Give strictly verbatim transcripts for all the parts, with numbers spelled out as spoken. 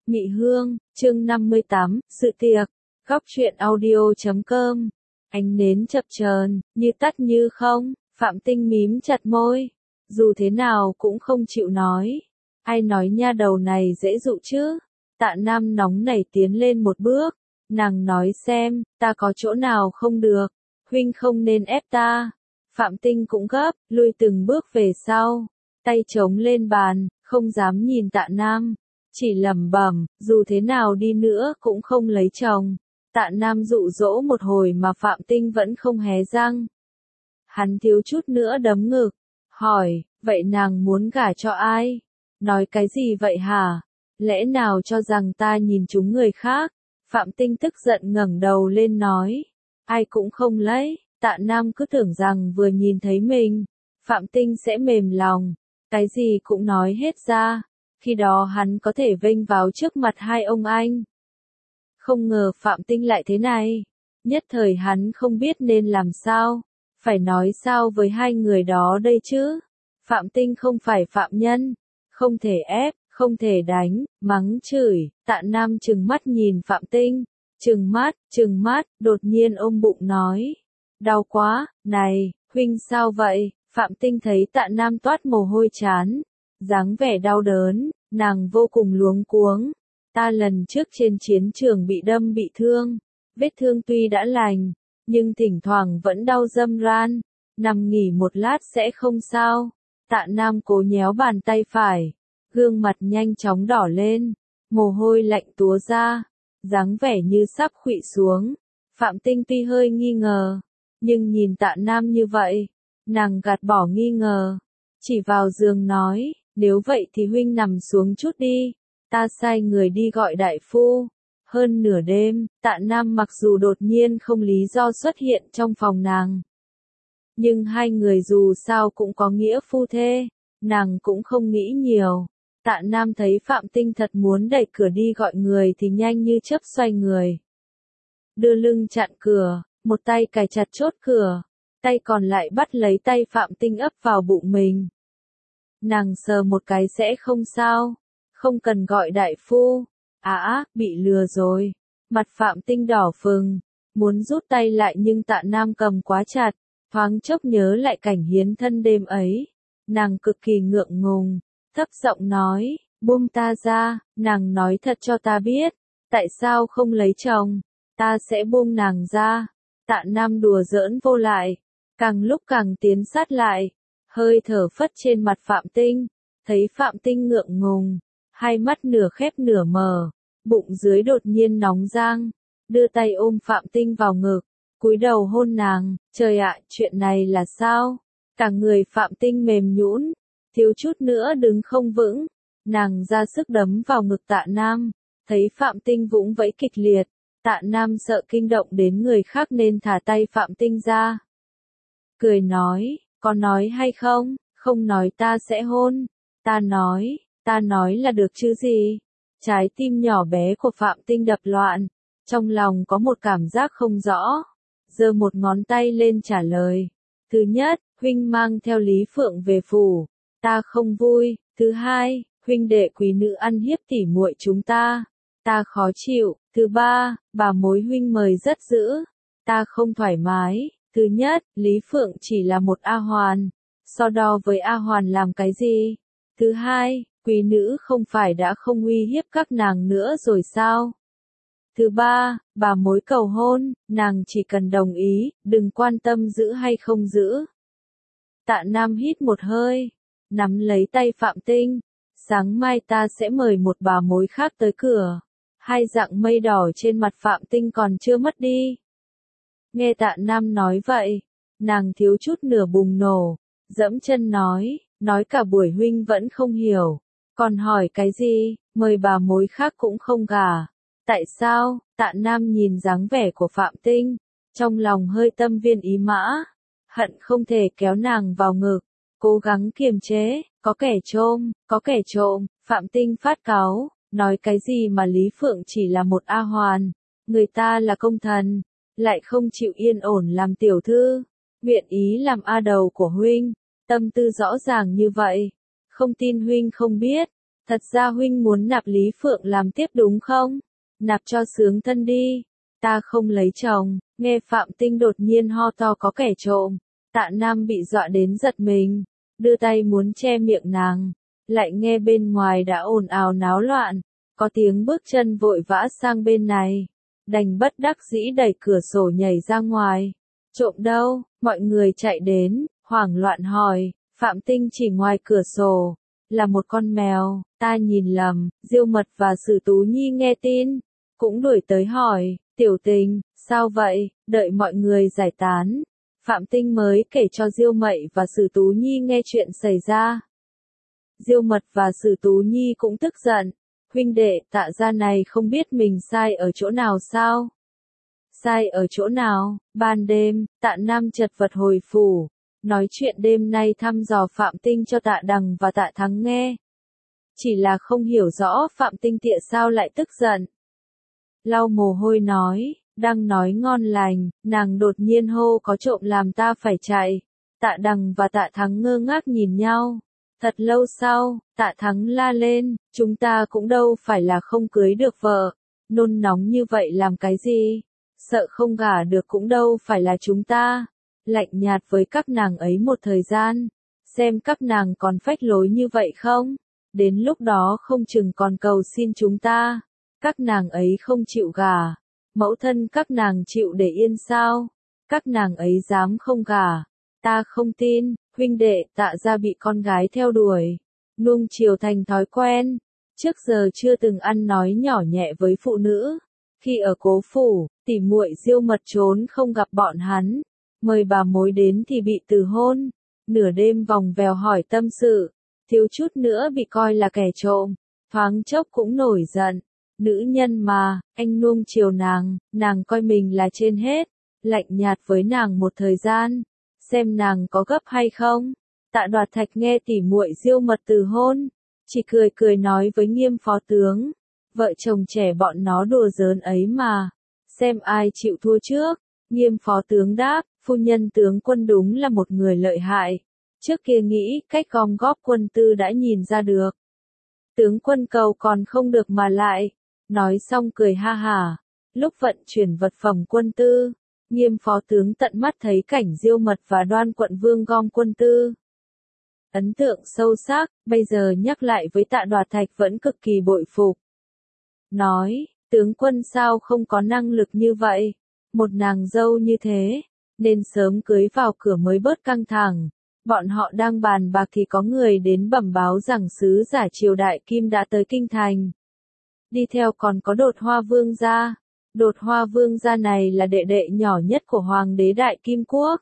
Mị Hương, chương năm mươi tám, sự tiệc, góc truyện audio chấm com. Ánh nến chập chờn, như tắt như không, Phạm Tinh mím chặt môi. Dù thế nào cũng không chịu nói. Ai nói nha đầu này dễ dụ chứ? Tạ Nam nóng nảy tiến lên một bước. Nàng nói xem, ta có chỗ nào không được, huynh không nên ép ta. Phạm Tinh cũng gấp, lui từng bước về sau, tay chống lên bàn, không dám nhìn Tạ Nam. Chỉ lẩm bẩm, dù thế nào đi nữa cũng không lấy chồng. Tạ Nam dụ dỗ một hồi mà Phạm Tinh vẫn không hé răng. Hắn thiếu chút nữa đấm ngực, hỏi, vậy nàng muốn gả cho ai? Nói cái gì vậy hả? Lẽ nào cho rằng ta nhìn chúng người khác? Phạm Tinh tức giận ngẩng đầu lên nói, ai cũng không lấy. Tạ Nam cứ tưởng rằng vừa nhìn thấy mình, Phạm Tinh sẽ mềm lòng, cái gì cũng nói hết ra. Khi đó hắn có thể vênh vào trước mặt hai ông anh. Không ngờ Phạm Tinh lại thế này. Nhất thời hắn không biết nên làm sao. Phải nói sao với hai người đó đây chứ? Phạm Tinh không phải phạm nhân. Không thể ép, không thể đánh, mắng chửi. Tạ Nam trừng mắt nhìn Phạm Tinh. Trừng mắt, trừng mắt, đột nhiên ôm bụng nói. Đau quá, này, huynh sao vậy? Phạm Tinh thấy Tạ Nam toát mồ hôi chán. Dáng vẻ đau đớn, nàng vô cùng luống cuống. Ta lần trước trên chiến trường bị đâm bị thương, vết thương tuy đã lành, nhưng thỉnh thoảng vẫn đau râm ran, nằm nghỉ một lát sẽ không sao. Tạ Nam cố nhéo bàn tay phải, gương mặt nhanh chóng đỏ lên, mồ hôi lạnh túa ra, dáng vẻ như sắp khuỵu xuống. Phạm Tinh tuy hơi nghi ngờ, nhưng nhìn Tạ Nam như vậy, nàng gạt bỏ nghi ngờ, chỉ vào giường nói. Nếu vậy thì huynh nằm xuống chút đi, ta sai người đi gọi đại phu. Hơn nửa đêm, Tạ Nam mặc dù đột nhiên không lý do xuất hiện trong phòng nàng. Nhưng hai người dù sao cũng có nghĩa phu thê, nàng cũng không nghĩ nhiều. Tạ Nam thấy Phạm Tinh thật muốn đẩy cửa đi gọi người thì nhanh như chớp xoay người. Đưa lưng chặn cửa, một tay cài chặt chốt cửa, tay còn lại bắt lấy tay Phạm Tinh ấp vào bụng mình. Nàng sờ một cái sẽ không sao, không cần gọi đại phu. À, bị lừa rồi. Mặt Phạm Tinh đỏ phừng, muốn rút tay lại nhưng Tạ Nam cầm quá chặt, thoáng chốc nhớ lại cảnh hiến thân đêm ấy. Nàng cực kỳ ngượng ngùng, thấp giọng nói, buông ta ra, nàng nói thật cho ta biết, tại sao không lấy chồng, ta sẽ buông nàng ra. Tạ Nam đùa giỡn vô lại, càng lúc càng tiến sát lại. Hơi thở phất trên mặt Phạm Tinh, thấy Phạm Tinh ngượng ngùng, hai mắt nửa khép nửa mở, bụng dưới đột nhiên nóng rang, đưa tay ôm Phạm Tinh vào ngực, cúi đầu hôn nàng. Trời ạ, chuyện này là sao? Cả người Phạm Tinh mềm nhũn, thiếu chút nữa đứng không vững, nàng ra sức đấm vào ngực Tạ Nam, thấy Phạm Tinh vũng vẫy kịch liệt, Tạ Nam sợ kinh động đến người khác nên thả tay Phạm Tinh ra. Cười nói, có nói hay không? Không nói ta sẽ hôn. Ta nói, ta nói là được chứ gì? Trái tim nhỏ bé của Phạm Tinh đập loạn, trong lòng có một cảm giác không rõ. Giơ một ngón tay lên trả lời. Thứ nhất, huynh mang theo Lý Phượng về phủ, ta không vui. Thứ hai, huynh đệ quý nữ ăn hiếp tỉ muội chúng ta, ta khó chịu. Thứ ba, bà mối huynh mời rất dữ, ta không thoải mái. Thứ nhất, Lý Phượng chỉ là một A Hoàn, so đo với A Hoàn làm cái gì? Thứ hai, quý nữ không phải đã không uy hiếp các nàng nữa rồi sao? Thứ ba, bà mối cầu hôn, nàng chỉ cần đồng ý, đừng quan tâm giữ hay không giữ. Tạ Nam hít một hơi, nắm lấy tay Phạm Tinh, sáng mai ta sẽ mời một bà mối khác tới cửa. Hai dạng mây đỏ trên mặt Phạm Tinh còn chưa mất đi. Nghe Tạ Nam nói vậy, nàng thiếu chút nửa bùng nổ, dẫm chân nói, nói cả buổi huynh vẫn không hiểu, còn hỏi cái gì, mời bà mối khác cũng không gả. Tại sao? Tạ Nam nhìn dáng vẻ của Phạm Tinh, trong lòng hơi tâm viên ý mã, hận không thể kéo nàng vào ngực, cố gắng kiềm chế, có kẻ trộm, có kẻ trộm. Phạm Tinh phát cáu, nói cái gì mà Lý Phượng chỉ là một A Hoàn, người ta là công thần, lại không chịu yên ổn làm tiểu thư, nguyện ý làm A đầu của huynh, tâm tư rõ ràng như vậy, không tin huynh không biết. Thật ra huynh muốn nạp Lý Phượng làm tiếp đúng không? Nạp cho sướng thân đi. Ta không lấy chồng. Nghe Phạm Tinh đột nhiên ho to có kẻ trộm. Tạ Nam bị dọa đến giật mình. Đưa tay muốn che miệng nàng. Lại nghe bên ngoài đã ồn ào náo loạn. Có tiếng bước chân vội vã sang bên này. Đành bất đắc dĩ đẩy cửa sổ nhảy ra ngoài. Trộm đâu? Mọi người chạy đến, hoảng loạn hỏi. Phạm Tinh chỉ ngoài cửa sổ. Là một con mèo. Ta nhìn lầm. Diêu Mật và Sử Tú Nhi nghe tin. Cũng đuổi tới hỏi. Tiểu Tình, sao vậy? Đợi mọi người giải tán. Phạm Tinh mới kể cho Diêu Mậy và Sử Tú Nhi nghe chuyện xảy ra. Diêu Mật và Sử Tú Nhi cũng tức giận. Huynh đệ Tạ gia này không biết mình sai ở chỗ nào sao? Sai ở chỗ nào? Ban đêm, Tạ Nam chật vật hồi phủ. Nói chuyện đêm nay thăm dò Phạm Tinh cho Tạ Đằng và Tạ Thắng nghe. Chỉ là không hiểu rõ Phạm Tinh tịa sao lại tức giận. Lau mồ hôi nói, đang nói ngon lành, nàng đột nhiên hô có trộm làm ta phải chạy. Tạ Đằng và Tạ Thắng ngơ ngác nhìn nhau. Thật lâu sau, Tạ Thắng la lên, chúng ta cũng đâu phải là không cưới được vợ. Nôn nóng như vậy làm cái gì? Sợ không gả được cũng đâu phải là chúng ta. Lạnh nhạt với các nàng ấy một thời gian. Xem các nàng còn phách lối như vậy không? Đến lúc đó không chừng còn cầu xin chúng ta. Các nàng ấy không chịu gả. Mẫu thân các nàng chịu để yên sao? Các nàng ấy dám không gả. Ta không tin, huynh đệ Tạ gia bị con gái theo đuổi. Nuông chiều thành thói quen. Trước giờ chưa từng ăn nói nhỏ nhẹ với phụ nữ. Khi ở Cố phủ, tỉ muội Diêu Mật trốn không gặp bọn hắn. Mời bà mối đến thì bị từ hôn. Nửa đêm vòng vèo hỏi tâm sự. Thiếu chút nữa bị coi là kẻ trộm. Thoáng chốc cũng nổi giận. Nữ nhân mà, anh nuông chiều nàng, nàng coi mình là trên hết. Lạnh nhạt với nàng một thời gian. Xem nàng có gấp hay không. Tạ Đoạt Thạch nghe tỉ muội Diêu Mật từ hôn. Chỉ cười cười nói với Nghiêm phó tướng. Vợ chồng trẻ bọn nó đùa giỡn ấy mà. Xem ai chịu thua trước. Nghiêm phó tướng đáp, phu nhân tướng quân đúng là một người lợi hại. Trước kia nghĩ cách gom góp quân tư đã nhìn ra được. Tướng quân cầu còn không được mà lại. Nói xong cười ha hả. Lúc vận chuyển vật phẩm quân tư, Nghiêm phó tướng tận mắt thấy cảnh Diêu Mật và Đoan quận vương gom quân tư. Ấn tượng sâu sắc, bây giờ nhắc lại với Tạ Đoạt Thạch vẫn cực kỳ bội phục. Nói, tướng quân sao không có năng lực như vậy? Một nàng dâu như thế, nên sớm cưới vào cửa mới bớt căng thẳng. Bọn họ đang bàn bạc thì có người đến bẩm báo rằng sứ giả triều đại Kim đã tới kinh thành. Đi theo còn có Đột Hoa vương gia. Đột Hoa vương gia này là đệ đệ nhỏ nhất của Hoàng đế Đại Kim Quốc.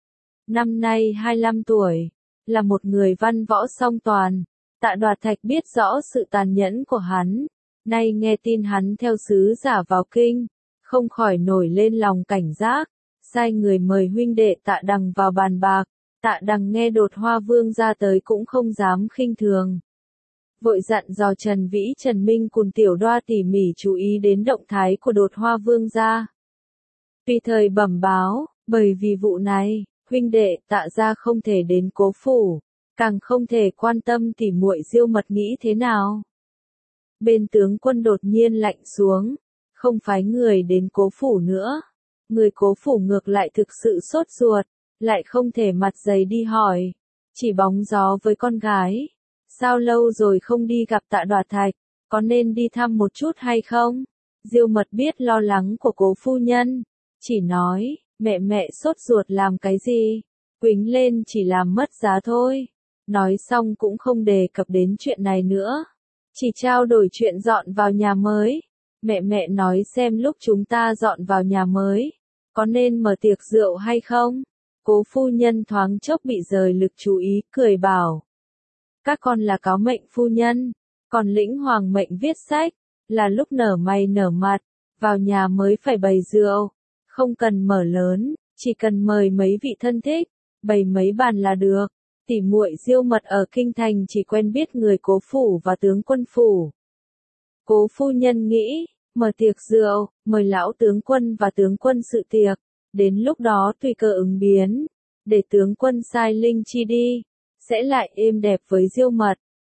Năm nay hai mươi lăm tuổi, là một người văn võ song toàn. Tạ Đoạt Thạch biết rõ sự tàn nhẫn của hắn. Nay nghe tin hắn theo sứ giả vào kinh, không khỏi nổi lên lòng cảnh giác. Sai người mời huynh đệ Tạ Đằng vào bàn bạc. Tạ Đằng nghe Đột Hoa vương gia tới cũng không dám khinh thường. Vội dặn dò Trần Vĩ Trần Minh cùng Tiểu Đoa tỉ mỉ chú ý đến động thái của Đột Hoa vương gia. Tùy thời bẩm báo, bởi vì vụ này, huynh đệ Tạ gia không thể đến Cố phủ, càng không thể quan tâm tỉ muội Diêu Mật nghĩ thế nào. Bên tướng quân đột nhiên lạnh xuống, không phái người đến Cố phủ nữa. Người Cố phủ ngược lại thực sự sốt ruột, lại không thể mặt dày đi hỏi, chỉ bóng gió với con gái. Sao lâu rồi không đi gặp Tạ Đoạt Thạch, có nên đi thăm một chút hay không? Diêu Mật biết lo lắng của Cố phu nhân, chỉ nói, mẹ mẹ sốt ruột làm cái gì, quýnh lên chỉ làm mất giá thôi. Nói xong cũng không đề cập đến chuyện này nữa, chỉ trao đổi chuyện dọn vào nhà mới. Mẹ mẹ nói xem lúc chúng ta dọn vào nhà mới, có nên mở tiệc rượu hay không? Cố phu nhân thoáng chốc bị rời lực chú ý, cười bảo. Các con là cáo mệnh phu nhân, còn lĩnh hoàng mệnh viết sách, là lúc nở mày nở mặt, vào nhà mới phải bày rượu, không cần mở lớn, chỉ cần mời mấy vị thân thích, bày mấy bàn là được. Tỉ muội Diêu Mật ở kinh thành chỉ quen biết người Cố phủ và tướng quân phủ. Cố phu nhân nghĩ, mở tiệc rượu, mời lão tướng quân và tướng quân sự tiệc, đến lúc đó tùy cơ ứng biến, để tướng quân sai linh chi đi, sẽ lại êm đẹp với Diêu Mật.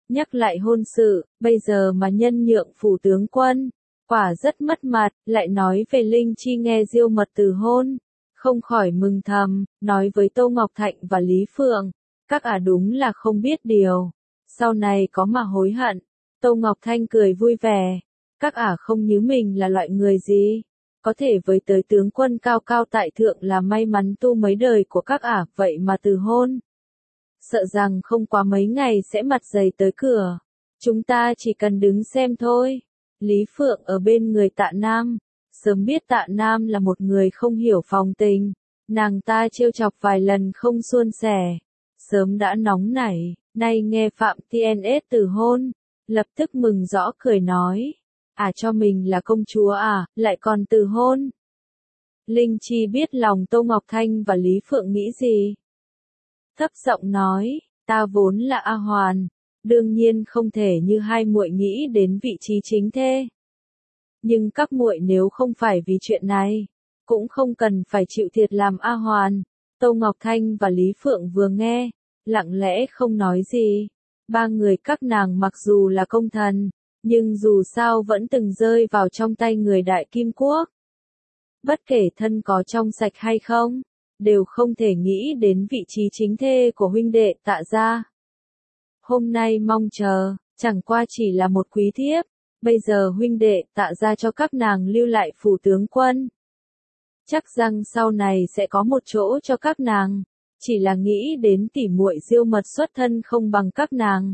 nhắc lại hôn sự, bây giờ mà nhân nhượng phủ tướng quân, quả rất mất mặt, lại nói về Linh Chi nghe Diêu Mật từ hôn, không khỏi mừng thầm, nói với Tô Ngọc Thạnh và Lý Phượng, các ả đúng là không biết điều, sau này có mà hối hận. Tô Ngọc Thanh cười vui vẻ, các ả không nhớ mình là loại người gì, có thể với tới tướng quân cao cao tại thượng là may mắn tu mấy đời của các ả, vậy mà từ hôn. Sợ rằng không quá mấy ngày sẽ mặt dày tới cửa, chúng ta chỉ cần đứng xem thôi. Lý Phượng ở bên người Tạ Nam, sớm biết Tạ Nam là một người không hiểu phòng tình, nàng ta trêu chọc vài lần không suôn sẻ, sớm đã nóng nảy, nay nghe Phạm Tien ét từ hôn, lập tức mừng rõ cười nói, à cho mình là công chúa à, lại còn từ hôn. Linh Chi biết lòng Tô Ngọc Thanh và Lý Phượng nghĩ gì. Thấp giọng nói, ta vốn là A Hoàn, đương nhiên không thể như hai muội nghĩ đến vị trí chính thê. Nhưng các muội nếu không phải vì chuyện này, cũng không cần phải chịu thiệt làm A Hoàn. Tô Ngọc Thanh và Lý Phượng vừa nghe, lặng lẽ không nói gì. Ba người các nàng mặc dù là công thần, nhưng dù sao vẫn từng rơi vào trong tay người Đại Kim Quốc. Bất kể thân có trong sạch hay không, đều không thể nghĩ đến vị trí chính thê của huynh đệ Tạ gia. Hôm nay mong chờ, chẳng qua chỉ là một quý thiếp, bây giờ huynh đệ Tạ gia cho các nàng lưu lại phủ tướng quân. Chắc rằng sau này sẽ có một chỗ cho các nàng, chỉ là nghĩ đến tỉ muội Diêu Mật xuất thân không bằng các nàng.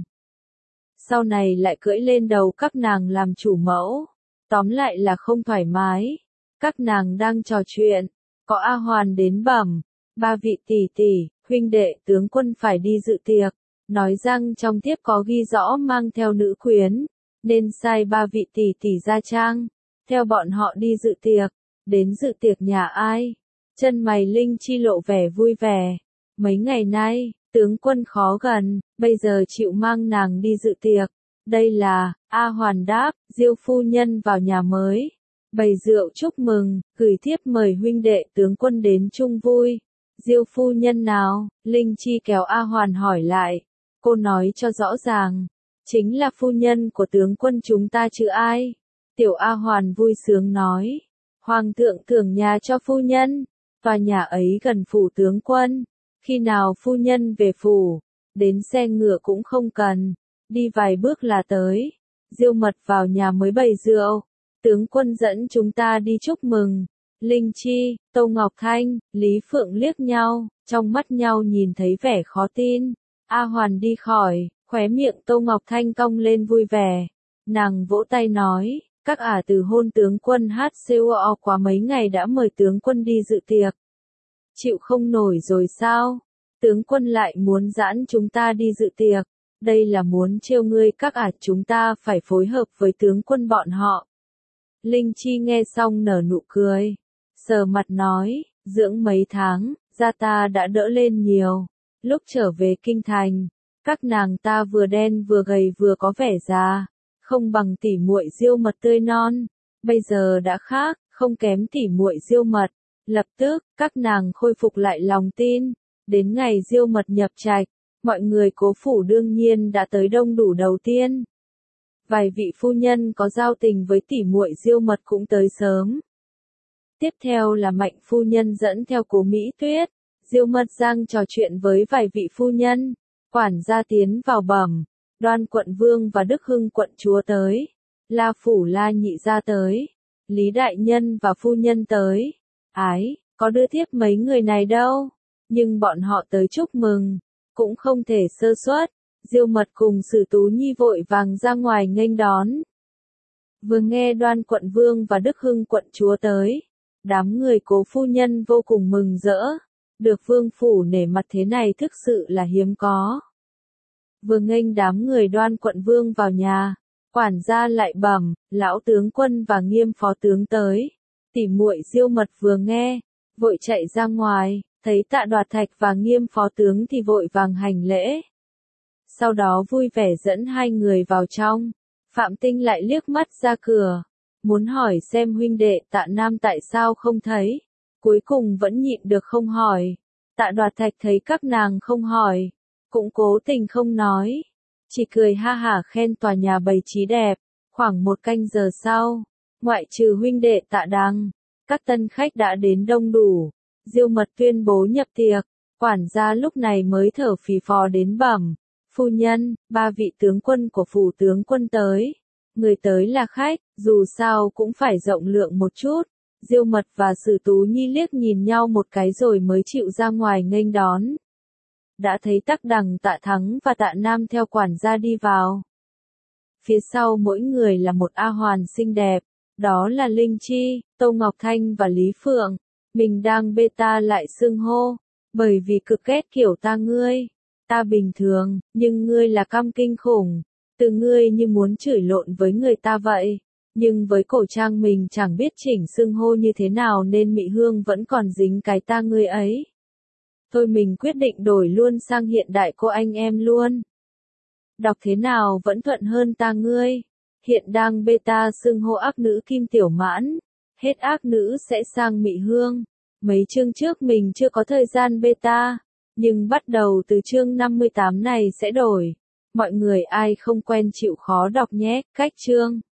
Sau này lại cưỡi lên đầu các nàng làm chủ mẫu, tóm lại là không thoải mái. Các nàng đang trò chuyện, có A Hoàn đến bẩm, ba vị tỷ tỷ, huynh đệ tướng quân phải đi dự tiệc, nói rằng trong thiếp có ghi rõ mang theo nữ quyến, nên sai ba vị tỷ tỷ ra trang, theo bọn họ đi dự tiệc. Đến dự tiệc nhà ai? Chân mày Linh Chi lộ vẻ vui vẻ. Mấy ngày nay, tướng quân khó gần, bây giờ chịu mang nàng đi dự tiệc. Đây là, A Hoàn đáp, Diêu phu nhân vào nhà mới. Bày rượu chúc mừng, gửi thiếp mời huynh đệ tướng quân đến chung vui. Diêu phu nhân nào? Linh Chi kéo A Hoàn hỏi lại. Cô nói cho rõ ràng. Chính là phu nhân của tướng quân chúng ta chứ ai? Tiểu A Hoàn vui sướng nói. Hoàng thượng thưởng nhà cho phu nhân, tòa nhà ấy gần phủ tướng quân, khi nào phu nhân về phủ, đến xe ngựa cũng không cần, đi vài bước là tới. Diêu Mật vào nhà mới bày rượu, tướng quân dẫn chúng ta đi chúc mừng. Linh Chi, Tô Ngọc Thanh, Lý Phượng liếc nhau, trong mắt nhau nhìn thấy vẻ khó tin. A Hoàn đi khỏi, khóe miệng Tô Ngọc Thanh cong lên vui vẻ, nàng vỗ tay nói. Các ả từ hôn tướng quân hát xê o quá mấy ngày đã mời tướng quân đi dự tiệc. Chịu không nổi rồi sao? Tướng quân lại muốn giãn chúng ta đi dự tiệc. Đây là muốn trêu ngươi các ả, chúng ta phải phối hợp với tướng quân bọn họ. Linh Chi nghe xong nở nụ cười. Sờ mặt nói, dưỡng mấy tháng, da ta đã đỡ lên nhiều. Lúc trở về kinh thành, các nàng ta vừa đen vừa gầy vừa có vẻ già. Không bằng tỉ muội Diêu Mật tươi non, bây giờ đã khác, không kém tỉ muội Diêu Mật. Lập tức, các nàng khôi phục lại lòng tin. Đến ngày Diêu Mật nhập trạch, mọi người Cố phủ đương nhiên đã tới đông đủ đầu tiên. Vài vị phu nhân có giao tình với tỉ muội Diêu Mật cũng tới sớm. Tiếp theo là Mạnh phu nhân dẫn theo Cố Mỹ Tuyết, Diêu Mật Giang trò chuyện với vài vị phu nhân, quản gia tiến vào bẩm. Đoan quận vương và Đức Hưng quận chúa tới, La phủ La nhị gia tới, Lý đại nhân và phu nhân tới. Ái, có đưa thiếp mấy người này đâu, nhưng bọn họ tới chúc mừng, cũng không thể sơ suất. Diêu Mật cùng Sử Tú Nhi vội vàng ra ngoài nghênh đón. Vừa nghe Đoan quận vương và Đức Hưng quận chúa tới, đám người Cố phu nhân vô cùng mừng rỡ, được vương phủ nể mặt thế này thực sự là hiếm có. Vừa nghênh đám người Đoan quận vương vào nhà, quản gia lại bẩm, lão tướng quân và Nghiêm phó tướng tới. Tỉ muội Diêu Mật vừa nghe, vội chạy ra ngoài, thấy Tạ Đoạt Thạch và Nghiêm phó tướng thì vội vàng hành lễ. Sau đó vui vẻ dẫn hai người vào trong. Phạm Tinh lại liếc mắt ra cửa, muốn hỏi xem huynh đệ Tạ Nam tại sao không thấy, cuối cùng vẫn nhịn được không hỏi. Tạ Đoạt Thạch thấy các nàng không hỏi, cũng cố tình không nói, chỉ cười ha hả khen tòa nhà bày trí đẹp. Khoảng một canh giờ sau, ngoại trừ huynh đệ Tạ Đằng, các tân khách đã đến đông đủ. Diêu Mật tuyên bố nhập tiệc, quản gia lúc này mới thở phì phò đến bẩm, phu nhân, ba vị tướng quân của phủ tướng quân tới. Người tới là khách, dù sao cũng phải rộng lượng một chút. Diêu Mật và Sử Tú Nhi liếc nhìn nhau một cái rồi mới chịu ra ngoài nghênh đón. Đã thấy Tắc Đằng, Tạ Thắng và Tạ Nam theo quản gia đi vào. Phía sau mỗi người là một A hoàn xinh đẹp, đó là Linh Chi, Tô Ngọc Thanh và Lý Phượng. Mình đang bê ta lại xưng hô, bởi vì cực ghét kiểu ta ngươi. Ta bình thường, nhưng ngươi là căm kinh khủng. Từ ngươi như muốn chửi lộn với người ta vậy. Nhưng với cổ trang mình chẳng biết chỉnh xưng hô như thế nào nên Mị Hương vẫn còn dính cái ta ngươi ấy. Thôi mình quyết định đổi luôn sang hiện đại cô anh em luôn. Đọc thế nào vẫn thuận hơn ta ngươi. Hiện đang beta xưng hô ác nữ Kim Tiểu Mãn. Hết ác nữ sẽ sang Mị Hương. Mấy chương trước mình chưa có thời gian beta. Nhưng bắt đầu từ chương năm mươi tám này sẽ đổi. Mọi người ai không quen chịu khó đọc nhé. Cách chương